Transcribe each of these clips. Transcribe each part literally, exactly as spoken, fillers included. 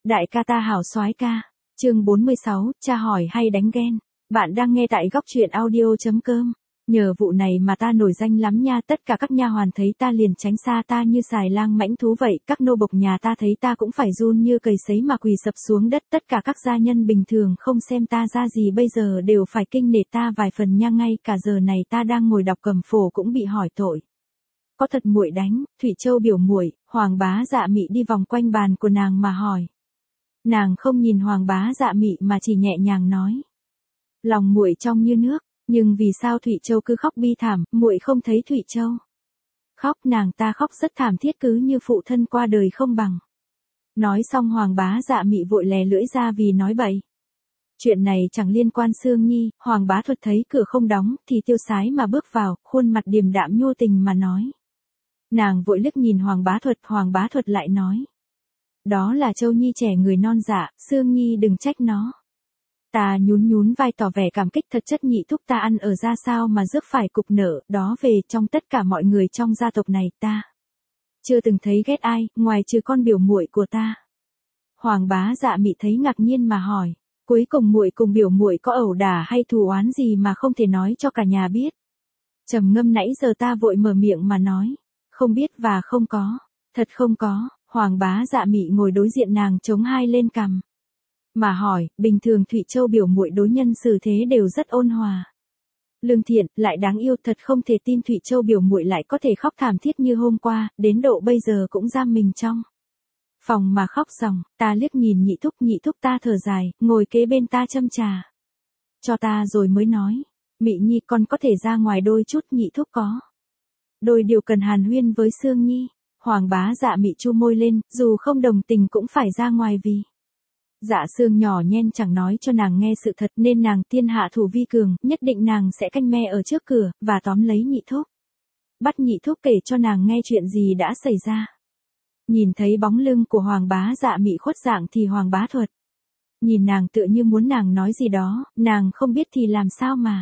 Đại ca ta hảo soái ca. Chương bốn mươi sáu, cha hỏi hay đánh ghen. Bạn đang nghe tại góc truyện audio chấm com. Nhờ vụ này mà ta nổi danh lắm nha, tất cả các nha hoàn thấy ta liền tránh xa ta như xài lang mãnh thú vậy, các nô bộc nhà ta thấy ta cũng phải run như cầy sấy mà quỳ sập xuống đất, tất cả các gia nhân bình thường không xem ta ra gì bây giờ đều phải kinh nể ta vài phần nha, ngay cả giờ này ta đang ngồi đọc cầm phổ cũng bị hỏi tội. Có thật muội đánh? Thủy Châu biểu muội. Hoàng bá Dạ Mị đi vòng quanh bàn của nàng mà hỏi. Nàng không nhìn Hoàng bá Dạ Mị mà chỉ nhẹ nhàng nói. Lòng muội trong như nước, nhưng vì sao Thủy Châu cứ khóc bi thảm, muội không thấy Thủy Châu? Khóc, nàng ta khóc rất thảm thiết cứ như phụ thân qua đời không bằng. Nói xong Hoàng bá Dạ Mị vội lè lưỡi ra vì nói bậy. Chuyện này chẳng liên quan Sương Nhi. Hoàng bá Thuật thấy cửa không đóng thì tiêu sái mà bước vào, khuôn mặt điềm đạm nhu tình mà nói. Nàng vội liếc nhìn Hoàng bá Thuật, Hoàng bá Thuật lại nói. Đó là Châu Nhi trẻ người non dạ, Sương Nhi đừng trách nó. Ta nhún nhún vai tỏ vẻ cảm kích, thật chất nhị thúc ta ăn ở ra sao mà rước phải cục nợ đó về, trong tất cả mọi người trong gia tộc này ta chưa từng thấy ghét ai, ngoài trừ con biểu muội của ta. Hoàng bá Dạ Mị thấy ngạc nhiên mà hỏi, cuối cùng muội cùng biểu muội có ẩu đả hay thù oán gì mà không thể nói cho cả nhà biết? Trầm ngâm nãy giờ ta vội mở miệng mà nói, không biết và không có, thật không có. Hoàng bá Dạ Mị ngồi đối diện nàng chống hai lên cằm mà hỏi, bình thường Thủy Châu biểu muội đối nhân xử thế đều rất ôn hòa, lương thiện, lại đáng yêu, thật không thể tin Thủy Châu biểu muội lại có thể khóc thảm thiết như hôm qua, đến độ bây giờ cũng giam mình trong phòng mà khóc ròng. Ta liếc nhìn nhị thúc, nhị thúc ta thở dài, ngồi kế bên ta châm trà cho ta rồi mới nói, Mị Nhi con có thể ra ngoài đôi chút, nhị thúc có đôi điều cần hàn huyên với Sương Nhi. Hoàng bá Dạ Mị chu môi lên, dù không đồng tình cũng phải ra ngoài vì Dạ Sương nhỏ nhen chẳng nói cho nàng nghe sự thật, nên nàng tiên hạ thủ vi cường, nhất định nàng sẽ canh me ở trước cửa, và tóm lấy nhị thúc. Bắt nhị thúc kể cho nàng nghe chuyện gì đã xảy ra. Nhìn thấy bóng lưng của Hoàng bá Dạ Mị khuất dạng thì Hoàng bá Thuật nhìn nàng tựa như muốn nàng nói gì đó, nàng không biết thì làm sao mà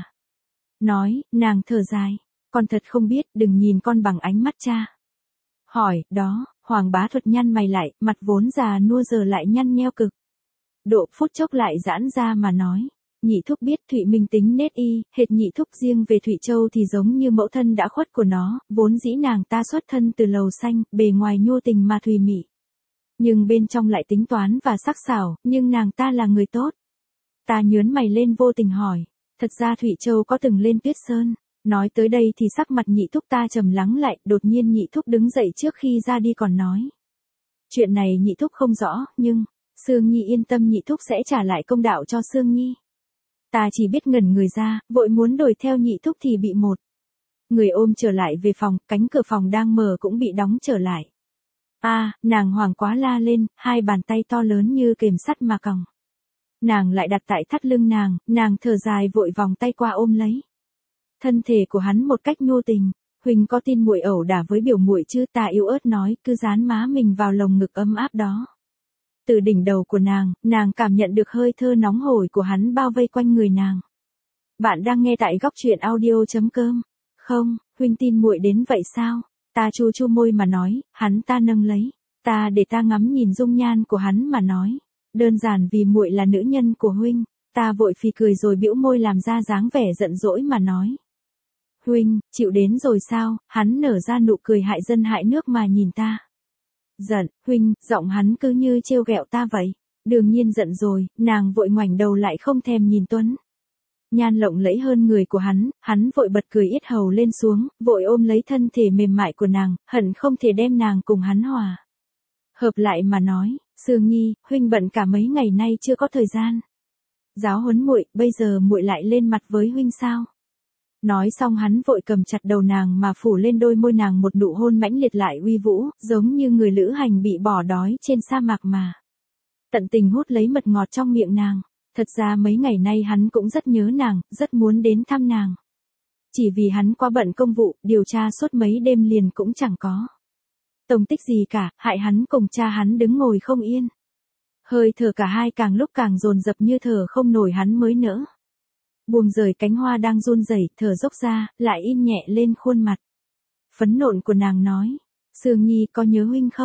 nói, nàng thở dài, con thật không biết, đừng nhìn con bằng ánh mắt cha. Hỏi, đó, Hoàng bá Thuật nhăn mày lại, mặt vốn già nua giờ lại nhăn nheo cực độ, phút chốc lại giãn ra mà nói, nhị thúc biết Thụy Minh tính nết y, hệt nhị thúc, riêng về Thụy Châu thì giống như mẫu thân đã khuất của nó, vốn dĩ nàng ta xuất thân từ lầu xanh, bề ngoài nhu tình mà thùy mị, nhưng bên trong lại tính toán và sắc sảo, nhưng nàng ta là người tốt. Ta nhớn mày lên vô tình hỏi, thật ra Thụy Châu có từng lên Tuyết Sơn? Nói tới đây thì sắc mặt nhị thúc ta trầm lắng lại, đột nhiên nhị thúc đứng dậy trước khi ra đi còn nói. Chuyện này nhị thúc không rõ, nhưng Sương Nhi yên tâm, nhị thúc sẽ trả lại công đạo cho Sương Nhi. Ta chỉ biết ngẩn người ra, vội muốn đuổi theo nhị thúc thì bị một người ôm trở lại về phòng, cánh cửa phòng đang mở cũng bị đóng trở lại. A, à, nàng hoảng quá la lên, hai bàn tay to lớn như kềm sắt mà còng nàng lại đặt tại thắt lưng nàng, nàng thở dài vội vòng tay qua ôm lấy thân thể của hắn một cách nhu tình. Huỳnh có tin muội ẩu đả với biểu muội chứ? Ta yếu ớt nói, cứ dán má mình vào lồng ngực ấm áp đó. Từ đỉnh đầu của nàng, nàng cảm nhận được hơi thơ nóng hổi của hắn bao vây quanh người nàng. Bạn đang nghe tại góc truyện audio chấm com. Không, Huỳnh tin muội đến vậy sao? Ta chu chu môi mà nói, hắn ta nâng lấy ta để ta ngắm nhìn dung nhan của hắn mà nói, đơn giản vì muội là nữ nhân của huynh. Ta vội phì cười rồi bĩu môi làm ra dáng vẻ giận dỗi mà nói. Huynh, chịu đến rồi sao? Hắn nở ra nụ cười hại dân hại nước mà nhìn ta. Giận, huynh, giọng hắn cứ như trêu ghẹo ta vậy. Đương nhiên giận rồi, nàng vội ngoảnh đầu lại không thèm nhìn Tuấn nhan lộng lẫy hơn người của hắn, hắn vội bật cười yết hầu lên xuống, vội ôm lấy thân thể mềm mại của nàng, hận không thể đem nàng cùng hắn hòa hợp lại mà nói, Sương Nhi, huynh bận cả mấy ngày nay chưa có thời gian giáo huấn muội, bây giờ muội lại lên mặt với huynh sao? Nói xong hắn vội cầm chặt đầu nàng mà phủ lên đôi môi nàng một nụ hôn mãnh liệt lại uy vũ, giống như người lữ hành bị bỏ đói trên sa mạc mà tận tình hút lấy mật ngọt trong miệng nàng. Thật ra mấy ngày nay hắn cũng rất nhớ nàng, rất muốn đến thăm nàng. Chỉ vì hắn quá bận công vụ, điều tra suốt mấy đêm liền cũng chẳng có tông tích gì cả, hại hắn cùng cha hắn đứng ngồi không yên. Hơi thở cả hai càng lúc càng dồn dập như thở không nổi, hắn mới nỡ buông rời cánh hoa đang run rẩy, thở dốc ra, lại in nhẹ lên khuôn mặt phấn nộn của nàng nói, Sương Nhi có nhớ huynh không?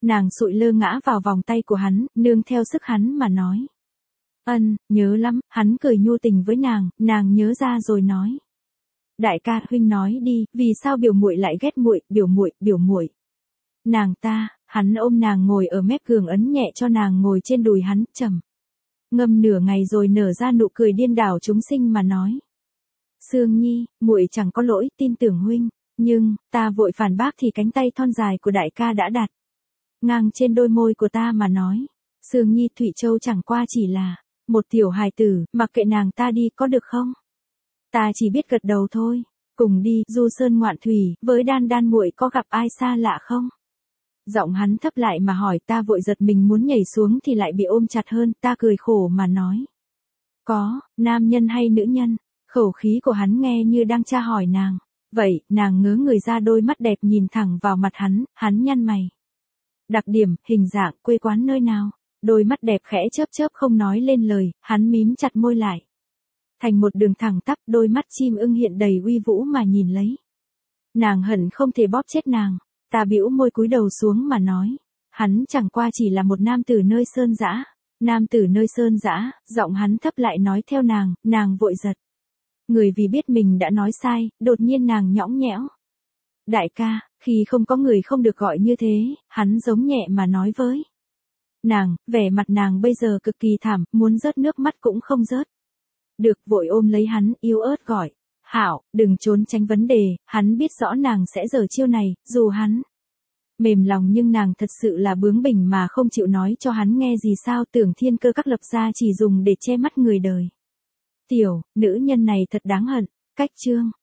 Nàng sụi lơ ngã vào vòng tay của hắn, nương theo sức hắn mà nói. Ân, nhớ lắm, hắn cười nhu tình với nàng, nàng nhớ ra rồi nói. Đại ca, huynh nói đi, vì sao biểu muội lại ghét muội, biểu muội, biểu muội. Nàng ta, hắn ôm nàng ngồi ở mép giường ấn nhẹ cho nàng ngồi trên đùi hắn, trầm ngâm nửa ngày rồi nở ra nụ cười điên đảo chúng sinh mà nói. Sương Nhi, muội chẳng có lỗi, tin tưởng huynh, nhưng, ta vội phản bác thì cánh tay thon dài của đại ca đã đặt ngang trên đôi môi của ta mà nói. Sương Nhi, Thủy Châu chẳng qua chỉ là một tiểu hài tử, mặc kệ nàng ta đi có được không? Ta chỉ biết gật đầu thôi. Cùng đi, du sơn ngoạn thủy, với đan đan muội có gặp ai xa lạ không? Giọng hắn thấp lại mà hỏi, ta vội giật mình muốn nhảy xuống thì lại bị ôm chặt hơn, ta cười khổ mà nói. Có, nam nhân hay nữ nhân? Khẩu khí của hắn nghe như đang tra hỏi nàng. Vậy, nàng ngớ người ra, đôi mắt đẹp nhìn thẳng vào mặt hắn, hắn nhăn mày. Đặc điểm, hình dạng, quê quán nơi nào? Đôi mắt đẹp khẽ chớp chớp không nói lên lời, hắn mím chặt môi lại. Thành một đường thẳng tắp, đôi mắt chim ưng hiện đầy uy vũ mà nhìn lấy. Nàng hận không thể bóp chết nàng, ta bĩu môi cúi đầu xuống mà nói. Hắn chẳng qua chỉ là một nam tử nơi sơn dã. Nam tử nơi sơn dã, giọng hắn thấp lại nói theo nàng, nàng vội giật. Người vì biết mình đã nói sai, đột nhiên nàng nhõng nhẽo. Đại ca, khi không có người không được gọi như thế, hắn giống nhẹ mà nói với. Nàng, vẻ mặt nàng bây giờ cực kỳ thảm, muốn rớt nước mắt cũng không rớt. Được, vội ôm lấy hắn, yếu ớt gọi. Hảo, đừng trốn tránh vấn đề, hắn biết rõ nàng sẽ giở chiêu này, dù hắn mềm lòng nhưng nàng thật sự là bướng bỉnh mà không chịu nói cho hắn nghe gì sao, tưởng thiên cơ các lập ra chỉ dùng để che mắt người đời. Tiểu, nữ nhân này thật đáng hận. Cách chương